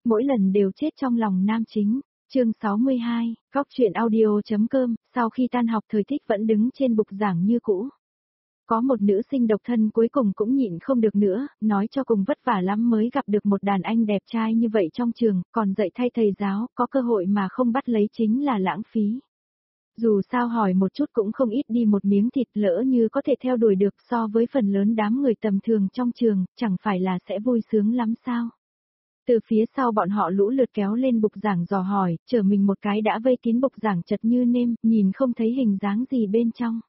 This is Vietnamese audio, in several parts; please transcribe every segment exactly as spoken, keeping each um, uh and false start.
mỗi lần đều chết trong lòng nam chính. Chương sáu mươi hai, góc truyện audio.com, sau khi tan học Thời Thích vẫn đứng trên bục giảng như cũ. Có một nữ sinh độc thân cuối cùng cũng nhịn không được nữa, nói cho cùng vất vả lắm mới gặp được một đàn anh đẹp trai như vậy trong trường, còn dạy thay thầy giáo, có cơ hội mà không bắt lấy chính là lãng phí. Dù sao hỏi một chút cũng không ít đi một miếng thịt, lỡ như có thể theo đuổi được so với phần lớn đám người tầm thường trong trường, chẳng phải là sẽ vui sướng lắm sao? Từ phía sau bọn họ lũ lượt kéo lên bục giảng dò hỏi, chở mình một cái đã vây kín bục giảng chật như nêm, nhìn không thấy hình dáng gì bên trong.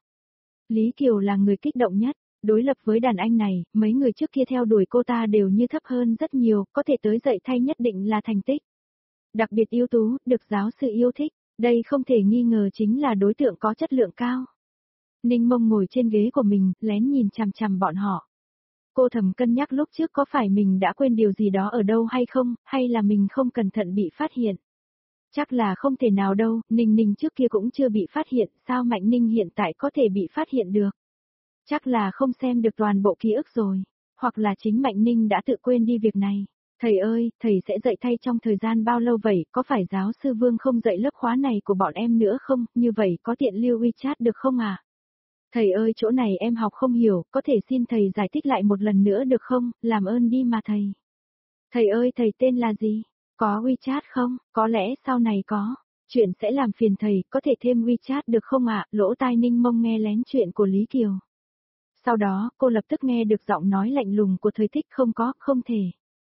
Lý Kiều là người kích động nhất, đối lập với đàn anh này, mấy người trước kia theo đuổi cô ta đều như thấp hơn rất nhiều, có thể tới dạy thay nhất định là thành tích. Đặc biệt ưu tú, được giáo sư yêu thích, đây không thể nghi ngờ chính là đối tượng có chất lượng cao. Ninh Mông ngồi trên ghế của mình, lén nhìn chằm chằm bọn họ. Cô thầm cân nhắc lúc trước có phải mình đã quên điều gì đó ở đâu hay không, hay là mình không cẩn thận bị phát hiện. Chắc là không thể nào đâu, Ninh Ninh trước kia cũng chưa bị phát hiện, sao Mạnh Ninh hiện tại có thể bị phát hiện được. Chắc là không xem được toàn bộ ký ức rồi, hoặc là chính Mạnh Ninh đã tự quên đi việc này. Thầy ơi, thầy sẽ dạy thay trong thời gian bao lâu vậy, có phải giáo sư Vương không dạy lớp khóa này của bọn em nữa không, như vậy có tiện lưu WeChat được không à? Thầy ơi, chỗ này em học không hiểu, có thể xin thầy giải thích lại một lần nữa được không, làm ơn đi mà thầy. Thầy ơi, thầy tên là gì? Có WeChat không? Có lẽ sau này có. Chuyện sẽ làm phiền thầy, có thể thêm WeChat được không ạ? Lỗ tai Ninh Mông nghe lén chuyện của Lý Kiều. Sau đó, cô lập tức nghe được giọng nói lạnh lùng của Thời Thích, không có, không thể.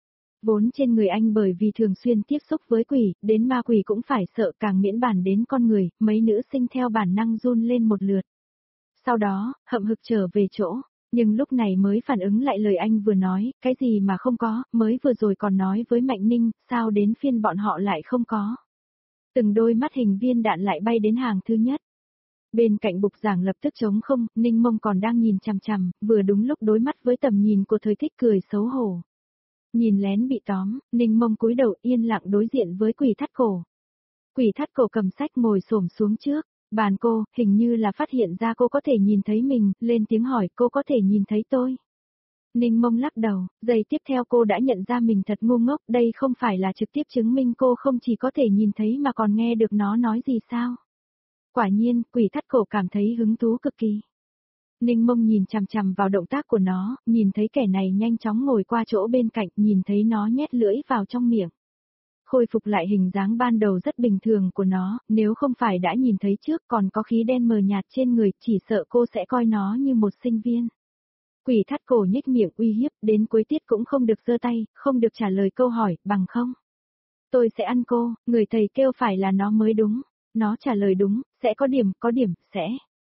Vốn trên người anh bởi vì thường xuyên tiếp xúc với quỷ, đến ma quỷ cũng phải sợ, càng miễn bàn đến con người, mấy nữ sinh theo bản năng run lên một lượt. Sau đó, hậm hực trở về chỗ, nhưng lúc này mới phản ứng lại lời anh vừa nói, cái gì mà không có, mới vừa rồi còn nói với Mạnh Ninh, sao đến phiên bọn họ lại không có. Từng đôi mắt hình viên đạn lại bay đến hàng thứ nhất. Bên cạnh bục giảng lập tức trống không, Ninh Mông còn đang nhìn chằm chằm, vừa đúng lúc đối mắt với tầm nhìn của Thời Thích cười xấu hổ. Nhìn lén bị tóm, Ninh Mông cúi đầu yên lặng đối diện với Quỷ Thắt Cổ. Quỷ Thắt Cổ cầm sách ngồi xổm xuống trước, bàn cô, hình như là phát hiện ra cô có thể nhìn thấy mình, lên tiếng hỏi cô có thể nhìn thấy tôi. Ninh Mông lắc đầu, giây tiếp theo cô đã nhận ra mình thật ngu ngốc, đây không phải là trực tiếp chứng minh cô không chỉ có thể nhìn thấy mà còn nghe được nó nói gì sao. Quả nhiên, Quỷ Thắt Cổ cảm thấy hứng thú cực kỳ. Ninh Mông nhìn chằm chằm vào động tác của nó, nhìn thấy kẻ này nhanh chóng ngồi qua chỗ bên cạnh, nhìn thấy nó nhét lưỡi vào trong miệng. Khôi phục lại hình dáng ban đầu rất bình thường của nó, nếu không phải đã nhìn thấy trước còn có khí đen mờ nhạt trên người, chỉ sợ cô sẽ coi nó như một sinh viên. Quỷ Thắt Cổ nhếch miệng uy hiếp, đến cuối tiết cũng không được giơ tay, không được trả lời câu hỏi, bằng không. Tôi sẽ ăn cô, người thầy kêu phải là nó mới đúng. Nó trả lời đúng, sẽ có điểm, có điểm, sẽ.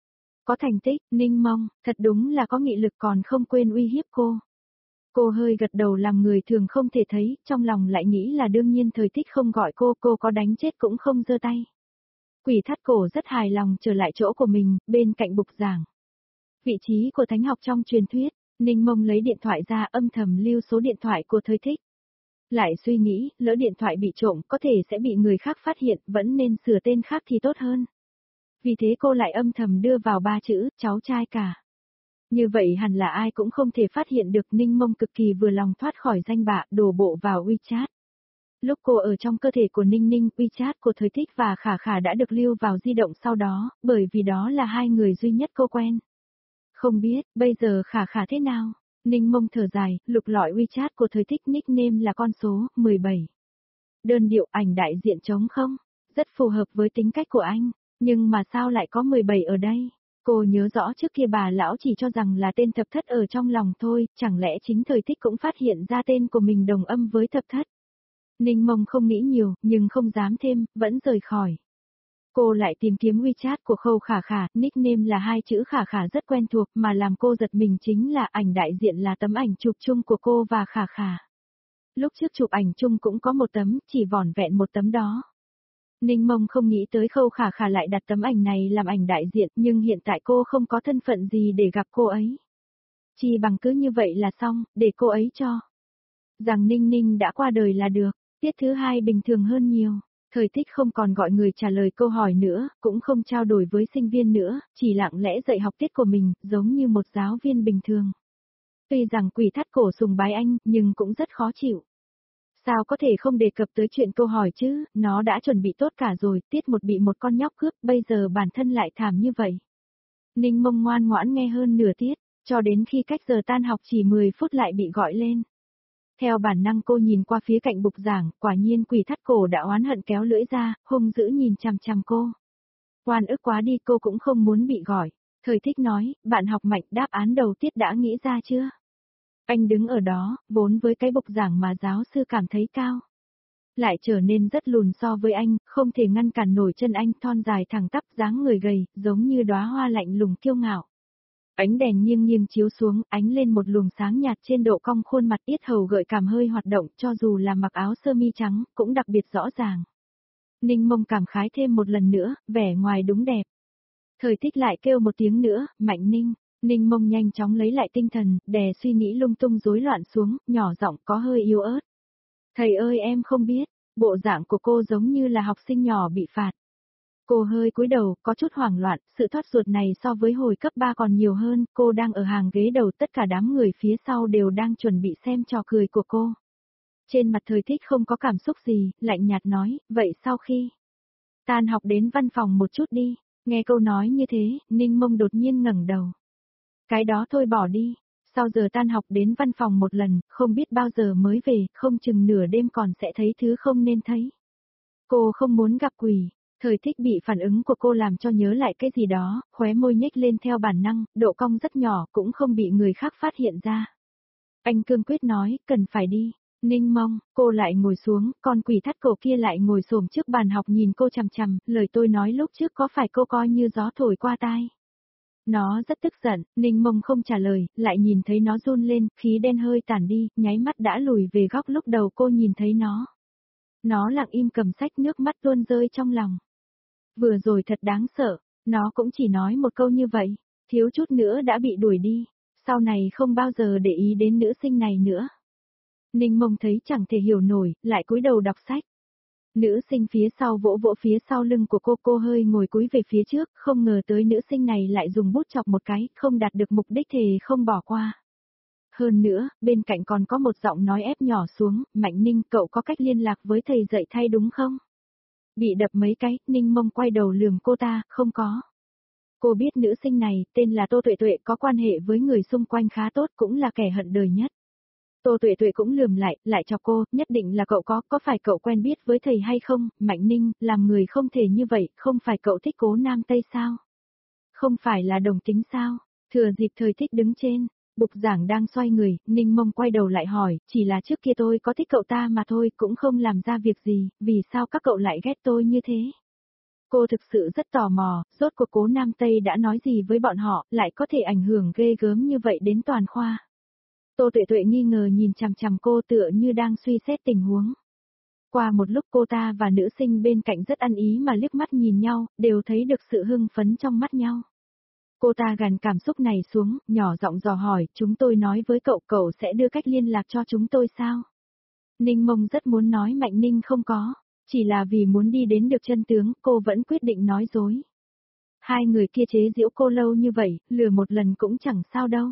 Có thành tích, Ninh Mông, thật đúng là có nghị lực còn không quên uy hiếp cô. Cô hơi gật đầu làm người thường không thể thấy, trong lòng lại nghĩ là đương nhiên Thời Thích không gọi cô, cô có đánh chết cũng không giơ tay. Quỷ Thắt Cổ rất hài lòng trở lại chỗ của mình, bên cạnh bục giảng. Vị trí của thánh học trong truyền thuyết, Ninh Mông lấy điện thoại ra âm thầm lưu số điện thoại của Thời Thích. Lại suy nghĩ, lỡ điện thoại bị trộm có thể sẽ bị người khác phát hiện, vẫn nên sửa tên khác thì tốt hơn. Vì thế cô lại âm thầm đưa vào ba chữ, cháu trai cả. Như vậy hẳn là ai cũng không thể phát hiện được. Ninh Mông cực kỳ vừa lòng thoát khỏi danh bạ, đổ bộ vào WeChat. Lúc cô ở trong cơ thể của Ninh Ninh, WeChat của Thời Thích và Khả Khả đã được lưu vào di động sau đó, bởi vì đó là hai người duy nhất cô quen. Không biết, bây giờ Khả Khả thế nào? Ninh Mông thở dài, lục lọi WeChat của Thời Thích, nickname là con số mười bảy. Đơn điệu ảnh đại diện trống không? Rất phù hợp với tính cách của anh, nhưng mà sao lại có mười bảy ở đây? Cô nhớ rõ trước kia bà lão chỉ cho rằng là tên thập thất ở trong lòng thôi, chẳng lẽ chính Thời Thích cũng phát hiện ra tên của mình đồng âm với thập thất? Ninh Mông không nghĩ nhiều, nhưng không dám thêm, vẫn rời khỏi. Cô lại tìm kiếm WeChat của Khâu Khả Khả, nickname là hai chữ Khả Khả rất quen thuộc, mà làm cô giật mình chính là ảnh đại diện là tấm ảnh chụp chung của cô và Khả Khả. Lúc trước chụp ảnh chung cũng có một tấm, chỉ vỏn vẹn một tấm đó. Ninh Mông không nghĩ tới Khâu Khả Khả lại đặt tấm ảnh này làm ảnh đại diện, nhưng hiện tại cô không có thân phận gì để gặp cô ấy. Chỉ bằng cứ như vậy là xong, để cô ấy cho. Rằng Ninh Ninh đã qua đời là được, tiết thứ hai bình thường hơn nhiều. Thời Thích không còn gọi người trả lời câu hỏi nữa, cũng không trao đổi với sinh viên nữa, chỉ lặng lẽ dạy học tiết của mình, giống như một giáo viên bình thường. Tuy rằng Quỷ Thắt Cổ sùng bái anh, nhưng cũng rất khó chịu. Sao có thể không đề cập tới chuyện câu hỏi chứ, nó đã chuẩn bị tốt cả rồi, tiết một bị một con nhóc cướp, bây giờ bản thân lại thảm như vậy. Ninh Mông ngoan ngoãn nghe hơn nửa tiết, cho đến khi cách giờ tan học chỉ mười phút lại bị gọi lên. Theo bản năng cô nhìn qua phía cạnh bục giảng, quả nhiên quỷ thắt cổ đã oán hận kéo lưỡi ra, hung dữ nhìn chằm chằm cô. Oan ức quá đi, cô cũng không muốn bị gọi. Thời Thích nói, bạn học Mạnh, đáp án đầu tiết đã nghĩ ra chưa? Anh đứng ở đó, vốn với cái bục giảng mà giáo sư cảm thấy cao, lại trở nên rất lùn so với anh, không thể ngăn cản nổi chân anh, thon dài thẳng tắp, dáng người gầy, giống như đóa hoa lạnh lùng kiêu ngạo. Ánh đèn nghiêng nghiêng chiếu xuống, ánh lên một luồng sáng nhạt trên độ cong khuôn mặt, yết hầu gợi cảm hơi hoạt động, cho dù là mặc áo sơ mi trắng, cũng đặc biệt rõ ràng. Ninh Mông cảm khái thêm một lần nữa, vẻ ngoài đúng đẹp. Thời Thích lại kêu một tiếng nữa, Mạnh Ninh. Ninh Mông nhanh chóng lấy lại tinh thần, đè suy nghĩ lung tung rối loạn xuống, nhỏ giọng có hơi yếu ớt. Thầy ơi em không biết, bộ dạng của cô giống như là học sinh nhỏ bị phạt. Cô hơi cúi đầu, có chút hoảng loạn, sự thoát ruột này so với hồi cấp ba còn nhiều hơn, cô đang ở hàng ghế đầu, tất cả đám người phía sau đều đang chuẩn bị xem trò cười của cô. Trên mặt Thời Thích không có cảm xúc gì, lạnh nhạt nói, vậy sau khi tan học đến văn phòng một chút đi. Nghe câu nói như thế, Ninh Mông đột nhiên ngẩng đầu. Cái đó thôi bỏ đi, sau giờ tan học đến văn phòng một lần, không biết bao giờ mới về, không chừng nửa đêm còn sẽ thấy thứ không nên thấy. Cô không muốn gặp quỷ. Thời Thích bị phản ứng của cô làm cho nhớ lại cái gì đó, khóe môi nhếch lên theo bản năng, độ cong rất nhỏ, cũng không bị người khác phát hiện ra. Anh cương quyết nói, cần phải đi. Ninh Mông, cô lại ngồi xuống, con quỷ thắt cổ kia lại ngồi xổm trước bàn học nhìn cô chằm chằm, lời tôi nói lúc trước có phải cô coi như gió thổi qua tai. Nó rất tức giận, Ninh Mông không trả lời, lại nhìn thấy nó run lên, khí đen hơi tản đi, nháy mắt đã lùi về góc lúc đầu cô nhìn thấy nó. Nó lặng im cầm sách, nước mắt tuôn rơi trong lòng. Vừa rồi thật đáng sợ, nó cũng chỉ nói một câu như vậy, thiếu chút nữa đã bị đuổi đi, sau này không bao giờ để ý đến nữ sinh này nữa. Ninh Mông thấy chẳng thể hiểu nổi, lại cúi đầu đọc sách. Nữ sinh phía sau vỗ vỗ phía sau lưng của cô, cô hơi ngồi cúi về phía trước, không ngờ tới nữ sinh này lại dùng bút chọc một cái, không đạt được mục đích thì không bỏ qua. Hơn nữa, bên cạnh còn có một giọng nói ép nhỏ xuống, Mạnh Ninh, cậu có cách liên lạc với thầy dạy thay đúng không? Bị đập mấy cái, Ninh Mông quay đầu lườm cô ta, không có. Cô biết nữ sinh này, tên là Tô Tuệ Tuệ, có quan hệ với người xung quanh khá tốt, cũng là kẻ hận đời nhất. Tô Tuệ Tuệ cũng lườm lại, lại chọc cô, nhất định là cậu có, có phải cậu quen biết với thầy hay không? Mạnh Ninh, làm người không thể như vậy, không phải cậu thích Cố Nam Tây sao? Không phải là đồng tính sao? Thừa dịp Thời Thích đứng trên, bục giảng đang xoay người, Ninh Mông quay đầu lại hỏi, chỉ là trước kia tôi có thích cậu ta mà thôi, cũng không làm ra việc gì, vì sao các cậu lại ghét tôi như thế? Cô thực sự rất tò mò, rốt cuộc Cố Nam Tây đã nói gì với bọn họ, lại có thể ảnh hưởng ghê gớm như vậy đến toàn khoa. Tô Tuệ Tuệ nghi ngờ nhìn chằm chằm cô, tựa như đang suy xét tình huống. Qua một lúc cô ta và nữ sinh bên cạnh rất ăn ý mà liếc mắt nhìn nhau, đều thấy được sự hưng phấn trong mắt nhau. Cô ta gằn cảm xúc này xuống, nhỏ giọng dò hỏi, chúng tôi nói với cậu, cậu sẽ đưa cách liên lạc cho chúng tôi sao? Ninh Mông rất muốn nói Mạnh Ninh không có, chỉ là vì muốn đi đến được chân tướng, cô vẫn quyết định nói dối. Hai người kia chế giễu cô lâu như vậy, lừa một lần cũng chẳng sao đâu.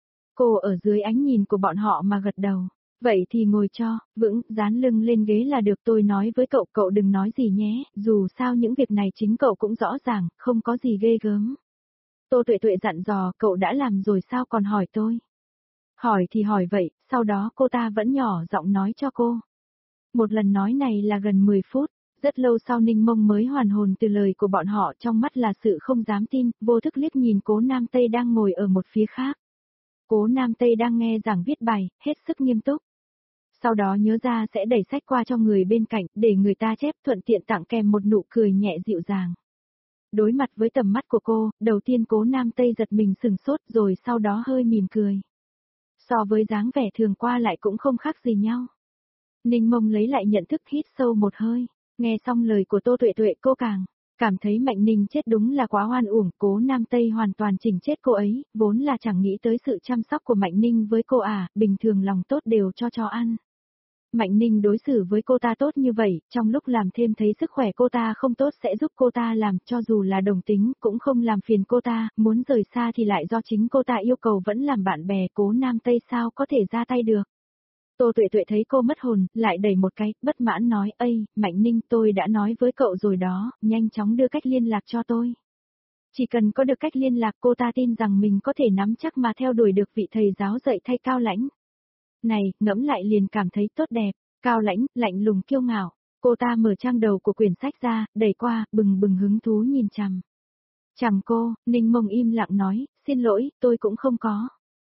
Cô ở dưới ánh nhìn của bọn họ mà gật đầu. Vậy thì ngồi cho, vững, dán lưng lên ghế là được, tôi nói với cậu, cậu đừng nói gì nhé, dù sao những việc này chính cậu cũng rõ ràng, không có gì ghê gớm. Tô Tuệ Tuệ dặn dò, cậu đã làm rồi sao còn hỏi tôi? Hỏi thì hỏi vậy, sau đó cô ta vẫn nhỏ giọng nói cho cô. Một lần nói này là gần mười phút, rất lâu sau Ninh Mông mới hoàn hồn từ lời của bọn họ, trong mắt là sự không dám tin, vô thức liếc nhìn Cố Nam Tây đang ngồi ở một phía khác. Cố Nam Tây đang nghe giảng viết bài, hết sức nghiêm túc. Sau đó nhớ ra sẽ đẩy sách qua cho người bên cạnh, để người ta chép, thuận tiện tặng kèm một nụ cười nhẹ dịu dàng. Đối mặt với tầm mắt của cô, đầu tiên Cố Nam Tây giật mình sừng sốt, rồi sau đó hơi mỉm cười. So với dáng vẻ thường qua lại cũng không khác gì nhau. Ninh Mông lấy lại nhận thức, hít sâu một hơi, nghe xong lời của Tô Tuệ Tuệ cô càng cảm thấy Mạnh Ninh chết đúng là quá oan uổng, Cố Nam Tây hoàn toàn chỉnh chết cô ấy, vốn là chẳng nghĩ tới sự chăm sóc của Mạnh Ninh với cô à, bình thường lòng tốt đều cho chó ăn. Mạnh Ninh đối xử với cô ta tốt như vậy, trong lúc làm thêm thấy sức khỏe cô ta không tốt sẽ giúp cô ta làm, cho dù là đồng tính, cũng không làm phiền cô ta, muốn rời xa thì lại do chính cô ta yêu cầu vẫn làm bạn bè, Cố Nam Tây sao có thể ra tay được. Tô Tuệ Tuệ thấy cô mất hồn, lại đẩy một cái, bất mãn nói, ây, Mạnh Ninh tôi đã nói với cậu rồi đó, nhanh chóng đưa cách liên lạc cho tôi. Chỉ cần có được cách liên lạc cô ta tin rằng mình có thể nắm chắc mà theo đuổi được vị thầy giáo dạy thay Cao Lãnh. Này, ngẫm lại liền cảm thấy tốt đẹp, Cao Lãnh, lạnh lùng kiêu ngạo. Cô ta mở trang đầu của quyển sách ra, đẩy qua, bừng bừng hứng thú nhìn chằm. Chằm cô, Ninh Mông im lặng nói, xin lỗi, tôi cũng không có.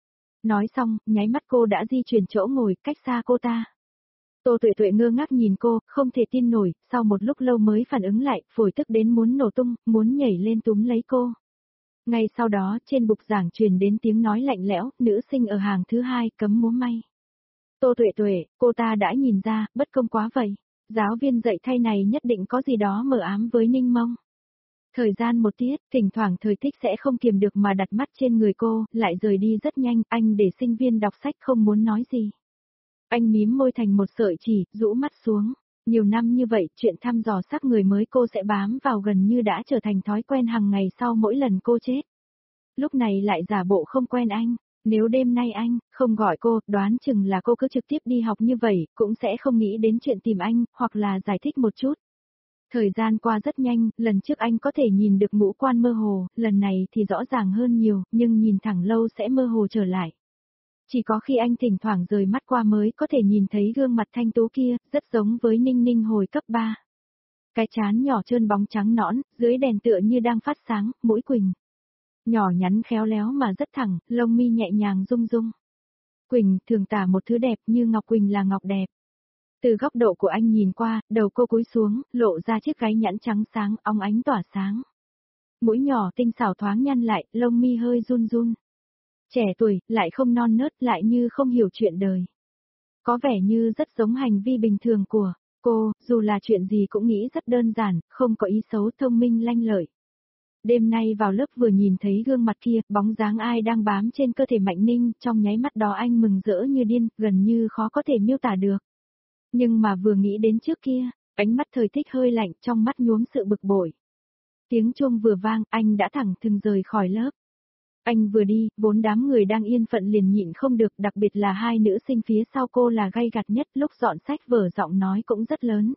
Nói xong, nháy mắt cô đã di chuyển chỗ ngồi, cách xa cô ta. Tô Tuệ Tuệ ngơ ngác nhìn cô, không thể tin nổi, sau một lúc lâu mới phản ứng lại, phổi tức đến muốn nổ tung, muốn nhảy lên túm lấy cô. Ngay sau đó, trên bục giảng truyền đến tiếng nói lạnh lẽo, nữ sinh ở hàng thứ hai, cấm múa may. Tô Tuệ Tuệ, cô ta đã nhìn ra, bất công quá vậy. Giáo viên dạy thay này nhất định có gì đó mờ ám với Ninh Mông. Thời gian một tiết, thỉnh thoảng thời thích sẽ không kiềm được mà đặt mắt trên người cô, lại rời đi rất nhanh, anh để sinh viên đọc sách không muốn nói gì. Anh mím môi thành một sợi chỉ, rũ mắt xuống. Nhiều năm như vậy, chuyện thăm dò sắc người mới cô sẽ bám vào gần như đã trở thành thói quen hàng ngày sau mỗi lần cô chết. Lúc này lại giả bộ không quen anh. Nếu đêm nay anh không gọi cô, đoán chừng là cô cứ trực tiếp đi học như vậy, cũng sẽ không nghĩ đến chuyện tìm anh, hoặc là giải thích một chút. Thời gian qua rất nhanh, lần trước anh có thể nhìn được ngũ quan mơ hồ, lần này thì rõ ràng hơn nhiều, nhưng nhìn thẳng lâu sẽ mơ hồ trở lại. Chỉ có khi anh thỉnh thoảng rời mắt qua mới có thể nhìn thấy gương mặt thanh tú kia, rất giống với Ninh Ninh hồi cấp ba. Cái trán nhỏ trơn bóng trắng nõn, dưới đèn tựa như đang phát sáng, mũi Quỳnh. Nhỏ nhắn khéo léo mà rất thẳng, lông mi nhẹ nhàng rung rung. Quỳnh thường tả một thứ đẹp như ngọc Quỳnh là ngọc đẹp. Từ góc độ của anh nhìn qua, đầu cô cúi xuống, lộ ra chiếc gáy nhẵn trắng sáng, óng ánh tỏa sáng. Mũi nhỏ tinh xảo thoáng nhăn lại, lông mi hơi run run. Trẻ tuổi, lại không non nớt, lại như không hiểu chuyện đời. Có vẻ như rất giống hành vi bình thường của cô, dù là chuyện gì cũng nghĩ rất đơn giản, không có ý xấu, thông minh lanh lợi. Đêm nay vào lớp vừa nhìn thấy gương mặt kia, bóng dáng ai đang bám trên cơ thể Mạnh Ninh, trong nháy mắt đó anh mừng rỡ như điên, gần như khó có thể miêu tả được. Nhưng mà vừa nghĩ đến trước kia, ánh mắt thời thích hơi lạnh, trong mắt nhuốm sự bực bội. Tiếng chuông vừa vang, anh đã thẳng thừng rời khỏi lớp. Anh vừa đi, vốn đám người đang yên phận liền nhịn không được, đặc biệt là hai nữ sinh phía sau cô là gay gắt nhất, lúc dọn sách vở giọng nói cũng rất lớn.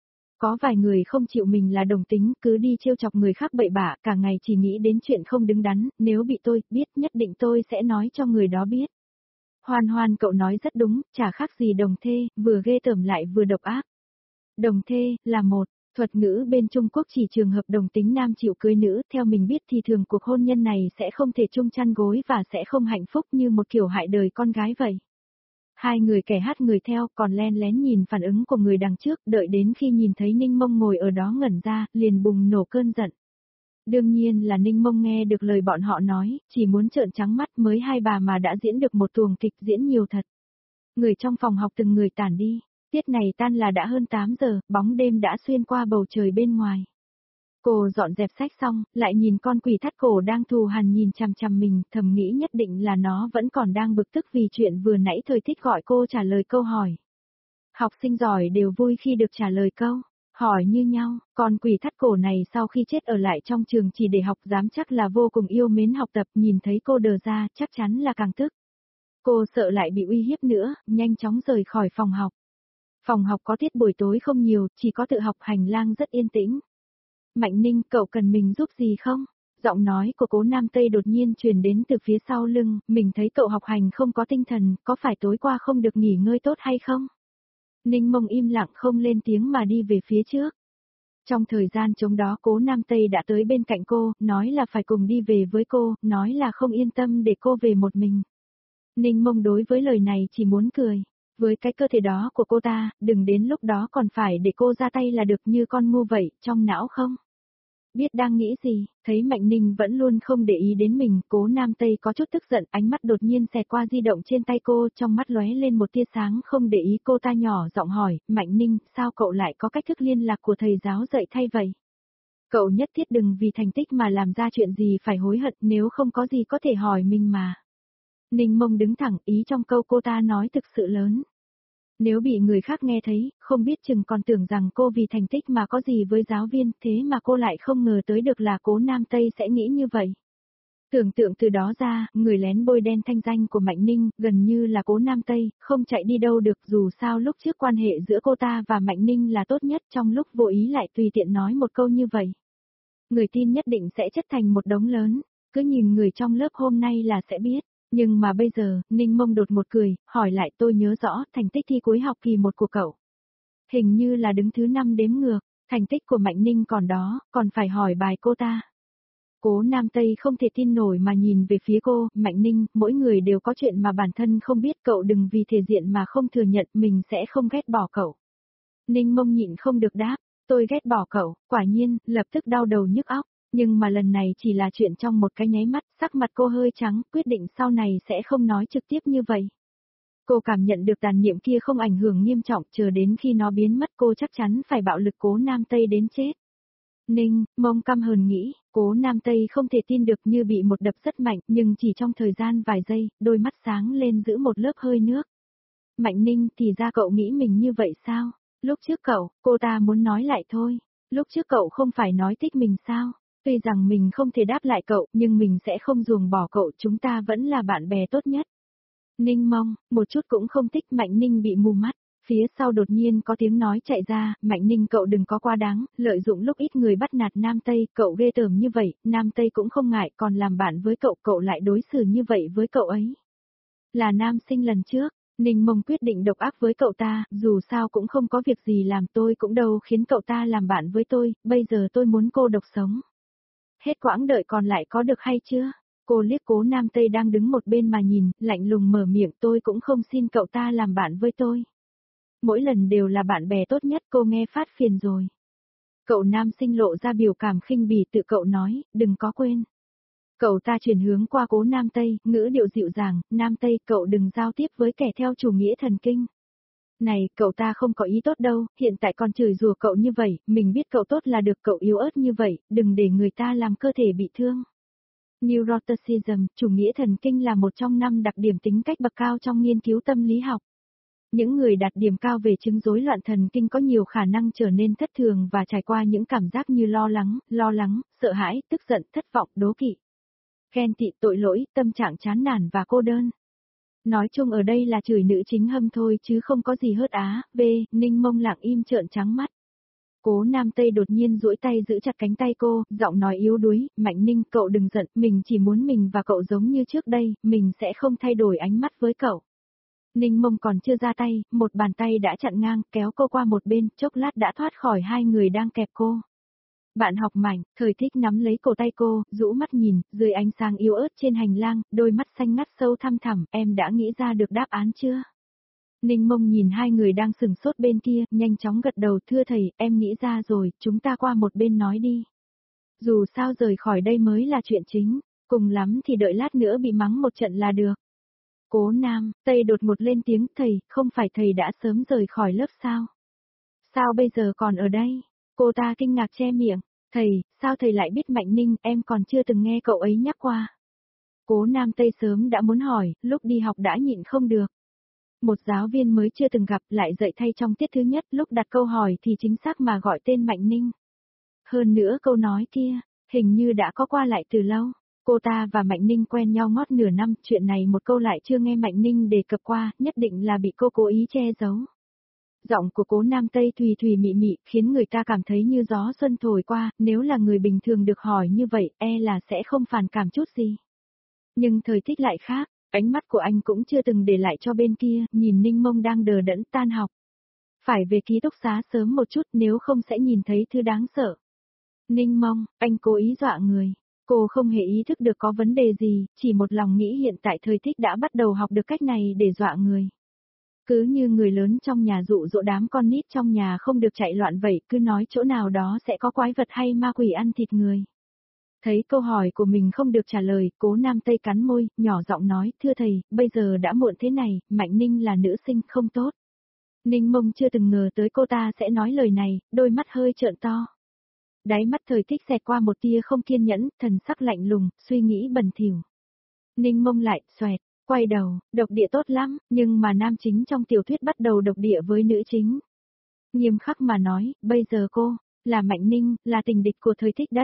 Có vài người không chịu mình là đồng tính, cứ đi trêu chọc người khác bậy bạ, cả ngày chỉ nghĩ đến chuyện không đứng đắn, nếu bị tôi biết nhất định tôi sẽ nói cho người đó biết. Hoan Hoan cậu nói rất đúng, chả khác gì đồng thê, vừa ghê tởm lại vừa độc ác. Đồng thê, là một, thuật ngữ bên Trung Quốc chỉ trường hợp đồng tính nam chịu cưới nữ, theo mình biết thì thường cuộc hôn nhân này sẽ không thể chung chăn gối và sẽ không hạnh phúc như một kiểu hại đời con gái vậy. Hai người kẻ hát người theo còn len lén nhìn phản ứng của người đằng trước, đợi đến khi nhìn thấy Ninh Mông ngồi ở đó ngẩn ra, liền bùng nổ cơn giận. Đương nhiên là Ninh Mông nghe được lời bọn họ nói, chỉ muốn trợn trắng mắt, mới hai bà mà đã diễn được một tuồng kịch diễn nhiều thật. Người trong phòng học từng người tản đi, tiết này tan là đã hơn tám giờ, bóng đêm đã xuyên qua bầu trời bên ngoài. Cô dọn dẹp sách xong, lại nhìn con quỷ thắt cổ đang thù hằn nhìn chằm chằm mình, thầm nghĩ nhất định là nó vẫn còn đang bực tức vì chuyện vừa nãy thời thích gọi cô trả lời câu hỏi. Học sinh giỏi đều vui khi được trả lời câu hỏi như nhau, con quỷ thắt cổ này sau khi chết ở lại trong trường chỉ để học dám chắc là vô cùng yêu mến học tập, nhìn thấy cô đờ ra chắc chắn là càng tức. Cô sợ lại bị uy hiếp nữa, nhanh chóng rời khỏi phòng học. Phòng học có tiết buổi tối không nhiều, chỉ có tự học, hành lang rất yên tĩnh. Mạnh Ninh, cậu cần mình giúp gì không? Giọng nói của Cố Nam Tây đột nhiên truyền đến từ phía sau lưng, mình thấy cậu học hành không có tinh thần, có phải tối qua không được nghỉ ngơi tốt hay không? Ninh Mông im lặng không lên tiếng mà đi về phía trước. Trong thời gian trống đó Cố Nam Tây đã tới bên cạnh cô, nói là phải cùng đi về với cô, nói là không yên tâm để cô về một mình. Ninh Mông đối với lời này chỉ muốn cười. Với cái cơ thể đó của cô ta, đừng đến lúc đó còn phải để cô ra tay là được như con ngu vậy, trong não không? Biết đang nghĩ gì, thấy Mạnh Ninh vẫn luôn không để ý đến mình, Cố Nam Tây có chút tức giận, ánh mắt đột nhiên xẹt qua di động trên tay cô, trong mắt lóe lên một tia sáng, không để ý cô ta nhỏ giọng hỏi, Mạnh Ninh, sao cậu lại có cách thức liên lạc của thầy giáo dạy thay vậy? Cậu nhất thiết đừng vì thành tích mà làm ra chuyện gì phải hối hận, nếu không có gì có thể hỏi mình mà. Ninh Mông đứng thẳng, ý trong câu cô ta nói thực sự lớn. Nếu bị người khác nghe thấy, không biết chừng còn tưởng rằng cô vì thành tích mà có gì với giáo viên, thế mà cô lại không ngờ tới được là Cố Nam Tây sẽ nghĩ như vậy. Tưởng tượng từ đó ra, người lén bôi đen thanh danh của Mạnh Ninh, gần như là Cố Nam Tây, không chạy đi đâu được, dù sao lúc trước quan hệ giữa cô ta và Mạnh Ninh là tốt nhất, trong lúc vô ý lại tùy tiện nói một câu như vậy. Người tin nhất định sẽ chất thành một đống lớn, cứ nhìn người trong lớp hôm nay là sẽ biết. Nhưng mà bây giờ, Ninh Mông đột một cười, hỏi lại tôi nhớ rõ thành tích thi cuối học kỳ một của cậu. Hình như là đứng thứ năm đếm ngược, thành tích của Mạnh Ninh còn đó, còn phải hỏi bài cô ta. Cố Nam Tây không thể tin nổi mà nhìn về phía cô, Mạnh Ninh, mỗi người đều có chuyện mà bản thân không biết, cậu đừng vì thể diện mà không thừa nhận, mình sẽ không ghét bỏ cậu. Ninh Mông nhịn không được đáp, tôi ghét bỏ cậu, quả nhiên, lập tức đau đầu nhức óc, nhưng mà lần này chỉ là chuyện trong một cái nháy mắt, sắc mặt cô hơi trắng, quyết định sau này sẽ không nói trực tiếp như vậy. Cô cảm nhận được tàn niệm kia không ảnh hưởng nghiêm trọng, chờ đến khi nó biến mất cô chắc chắn phải bạo lực Cố Nam Tây đến chết. Ninh, Mông căm hờn nghĩ, Cố Nam Tây không thể tin được, như bị một đập rất mạnh, nhưng chỉ trong thời gian vài giây, đôi mắt sáng lên giữ một lớp hơi nước. Mạnh Ninh, thì ra cậu nghĩ mình như vậy sao? Lúc trước cậu, cô ta muốn nói lại thôi. Lúc trước cậu không phải nói thích mình sao? Tuy rằng mình không thể đáp lại cậu, nhưng mình sẽ không ruồng bỏ cậu, chúng ta vẫn là bạn bè tốt nhất. Ninh Mông, một chút cũng không thích. Mạnh Ninh bị mù mắt. Phía sau đột nhiên có tiếng nói chạy ra, Mạnh Ninh cậu đừng có quá đáng, lợi dụng lúc ít người bắt nạt Nam Tây, cậu ghê tởm như vậy, Nam Tây cũng không ngại, còn làm bạn với cậu, cậu lại đối xử như vậy với cậu ấy. Là nam sinh lần trước, Ninh Mông quyết định độc ác với cậu ta, dù sao cũng không có việc gì làm, tôi cũng đâu khiến cậu ta làm bạn với tôi, bây giờ tôi muốn cô độc sống. Hết quãng đợi còn lại có được hay chưa? Cô liếc Cố Nam Tây đang đứng một bên mà nhìn, lạnh lùng mở miệng, tôi cũng không xin cậu ta làm bạn với tôi. Mỗi lần đều là bạn bè tốt nhất, cô nghe phát phiền rồi. Cậu nam sinh lộ ra biểu cảm khinh bỉ, tự cậu nói, đừng có quên. Cậu ta chuyển hướng qua Cố Nam Tây, ngữ điệu dịu dàng, Nam Tây cậu đừng giao tiếp với kẻ theo chủ nghĩa thần kinh. Này, cậu ta không có ý tốt đâu, hiện tại còn chửi rủa cậu như vậy, mình biết cậu tốt là được, cậu yếu ớt như vậy, đừng để người ta làm cơ thể bị thương. Neuroticism, chủ nghĩa thần kinh là một trong năm đặc điểm tính cách bậc cao trong nghiên cứu tâm lý học. Những người đạt điểm cao về chứng rối loạn thần kinh có nhiều khả năng trở nên thất thường và trải qua những cảm giác như lo lắng, lo lắng, sợ hãi, tức giận, thất vọng, đố kỵ, ghen tị, tội lỗi, tâm trạng chán nản và cô đơn. Nói chung ở đây là chửi nữ chính hâm thôi chứ không có gì hớt á. V, Ninh Mông lặng im trợn trắng mắt. Cố Nam Tây đột nhiên duỗi tay giữ chặt cánh tay cô, giọng nói yếu đuối, Mạnh Ninh cậu đừng giận, mình chỉ muốn mình và cậu giống như trước đây, mình sẽ không thay đổi ánh mắt với cậu. Ninh Mông còn chưa ra tay, một bàn tay đã chặn ngang, kéo cô qua một bên, chốc lát đã thoát khỏi hai người đang kẹp cô. Bạn học Mạnh, Thời Thích nắm lấy cổ tay cô, rũ mắt nhìn, dưới ánh sáng yếu ớt trên hành lang, đôi mắt xanh ngắt sâu thăm thẳm, em đã nghĩ ra được đáp án chưa? Ninh Mông nhìn hai người đang sừng sốt bên kia, nhanh chóng gật đầu, thưa thầy, em nghĩ ra rồi, chúng ta qua một bên nói đi. Dù sao rời khỏi đây mới là chuyện chính, cùng lắm thì đợi lát nữa bị mắng một trận là được. Cố Nam, Tây đột ngột lên tiếng, thầy, không phải thầy đã sớm rời khỏi lớp sao? Sao bây giờ còn ở đây? Cô ta kinh ngạc che miệng, thầy, sao thầy lại biết Mạnh Ninh, em còn chưa từng nghe cậu ấy nhắc qua. Cố Nam Tây sớm đã muốn hỏi, lúc đi học đã nhịn không được. Một giáo viên mới chưa từng gặp lại dạy thay trong tiết thứ nhất, lúc đặt câu hỏi thì chính xác mà gọi tên Mạnh Ninh. Hơn nữa câu nói kia, hình như đã có qua lại từ lâu. Cô ta và Mạnh Ninh quen nhau ngót nửa năm, chuyện này một câu lại chưa nghe Mạnh Ninh đề cập qua, nhất định là bị cô cố ý che giấu. Giọng của Cố Nam Tây thùy thùy mị mị, khiến người ta cảm thấy như gió xuân thổi qua, nếu là người bình thường được hỏi như vậy, e là sẽ không phản cảm chút gì. Nhưng Thời Thích lại khác, ánh mắt của anh cũng chưa từng để lại cho bên kia, nhìn Ninh Mông đang đờ đẫn tan học. Phải về ký túc xá sớm một chút, nếu không sẽ nhìn thấy thứ đáng sợ. Ninh Mông, anh cố ý dọa người. Cô không hề ý thức được có vấn đề gì, chỉ một lòng nghĩ hiện tại Thời Thích đã bắt đầu học được cách này để dọa người. Cứ như người lớn trong nhà dụ dỗ đám con nít trong nhà không được chạy loạn vậy, cứ nói chỗ nào đó sẽ có quái vật hay ma quỷ ăn thịt người. Thấy câu hỏi của mình không được trả lời, Cố Nam Tây cắn môi, nhỏ giọng nói, thưa thầy, bây giờ đã muộn thế này, Mạnh Ninh là nữ sinh không tốt. Ninh Mông chưa từng ngờ tới cô ta sẽ nói lời này, đôi mắt hơi trợn to. Đáy mắt Thời Thích xẹt qua một tia không kiên nhẫn, thần sắc lạnh lùng, suy nghĩ bẩn thỉu. Ninh Mông lại, xoẹt, quay đầu, độc địa tốt lắm, nhưng mà nam chính trong tiểu thuyết bắt đầu độc địa với nữ chính. Nghiêm khắc mà nói, bây giờ cô, là Mạnh Ninh, là tình địch của Thời Thích đấy.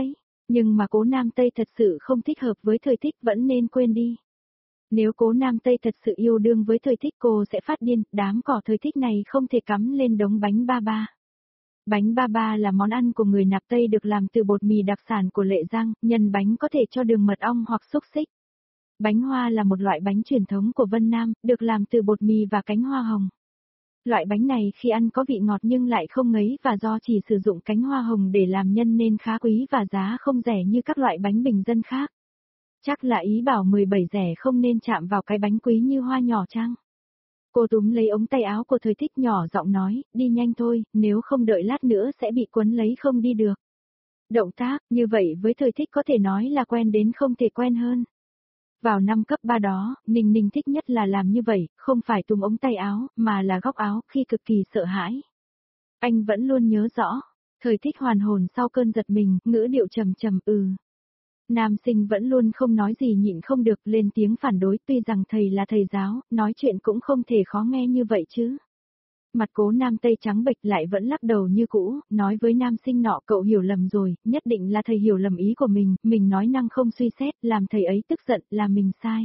Nhưng mà Cố Nam Tây thật sự không thích hợp với Thời Thích vẫn nên quên đi. Nếu Cố Nam Tây thật sự yêu đương với Thời Thích cô sẽ phát điên, đám cỏ Thời Thích này không thể cắm lên đống bánh ba ba. Bánh ba ba là món ăn của người nạp Tây được làm từ bột mì đặc sản của Lệ Giang, nhân bánh có thể cho đường mật ong hoặc xúc xích. Bánh hoa là một loại bánh truyền thống của Vân Nam, được làm từ bột mì và cánh hoa hồng. Loại bánh này khi ăn có vị ngọt nhưng lại không ngấy và do chỉ sử dụng cánh hoa hồng để làm nhân nên khá quý và giá không rẻ như các loại bánh bình dân khác. Chắc là ý bảo mười bảy rẻ không nên chạm vào cái bánh quý như hoa nhỏ chăng? Cô túm lấy ống tay áo của Thời Thích nhỏ giọng nói, đi nhanh thôi, nếu không đợi lát nữa sẽ bị quấn lấy không đi được. Động tác, như vậy với Thời Thích có thể nói là quen đến không thể quen hơn. Vào năm cấp ba đó, Ninh Ninh thích nhất là làm như vậy, không phải túm ống tay áo, mà là góc áo, khi cực kỳ sợ hãi. Anh vẫn luôn nhớ rõ, Thời Thích hoàn hồn sau cơn giật mình, ngữ điệu trầm trầm ừ. Nam sinh vẫn luôn không nói gì nhịn không được lên tiếng phản đối tuy rằng thầy là thầy giáo, nói chuyện cũng không thể khó nghe như vậy chứ. Mặt Cố Nam Tây trắng bệch lại vẫn lắc đầu như cũ, nói với nam sinh nọ cậu hiểu lầm rồi, nhất định là thầy hiểu lầm ý của mình, mình nói năng không suy xét, làm thầy ấy tức giận, là mình sai.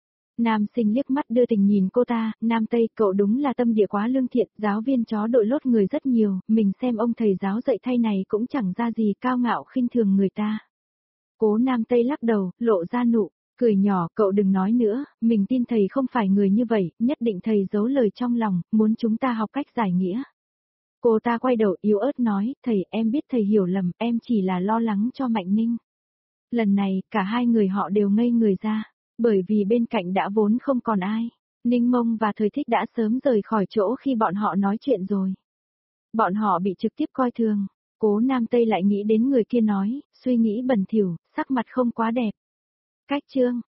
Nam sinh liếc mắt đưa tình nhìn cô ta, Nam Tây cậu đúng là tâm địa quá lương thiện, giáo viên chó đội lốt người rất nhiều, mình xem ông thầy giáo dạy thay này cũng chẳng ra gì cao ngạo khinh thường người ta. Cố Nam Tây lắc đầu, lộ ra nụ cười nhỏ, cậu đừng nói nữa, mình tin thầy không phải người như vậy, nhất định thầy giấu lời trong lòng, muốn chúng ta học cách giải nghĩa. Cô ta quay đầu yếu ớt nói, thầy em biết thầy hiểu lầm, em chỉ là lo lắng cho Mạnh Ninh. Lần này, cả hai người họ đều ngây người ra, bởi vì bên cạnh đã vốn không còn ai. Ninh Mông và Thời Thích đã sớm rời khỏi chỗ khi bọn họ nói chuyện rồi. Bọn họ bị trực tiếp coi thường. Cố Nam Tây lại nghĩ đến người kia nói, suy nghĩ bẩn thỉu, sắc mặt không quá đẹp. Cách chương